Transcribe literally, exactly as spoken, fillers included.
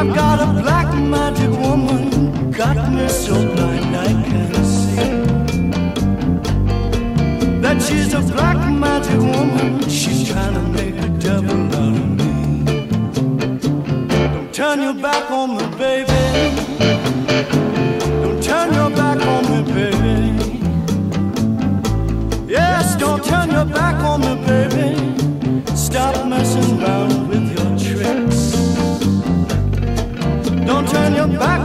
I've got a black magic woman, got me so blind I can't see that she's a black magic woman. She's trying to make a devil out of me. Don't turn your back on me, baby. Don't turn your back on me, baby. Yes, don't turn your back on me, baby. Stop messing around with your tricks. Don't turn your back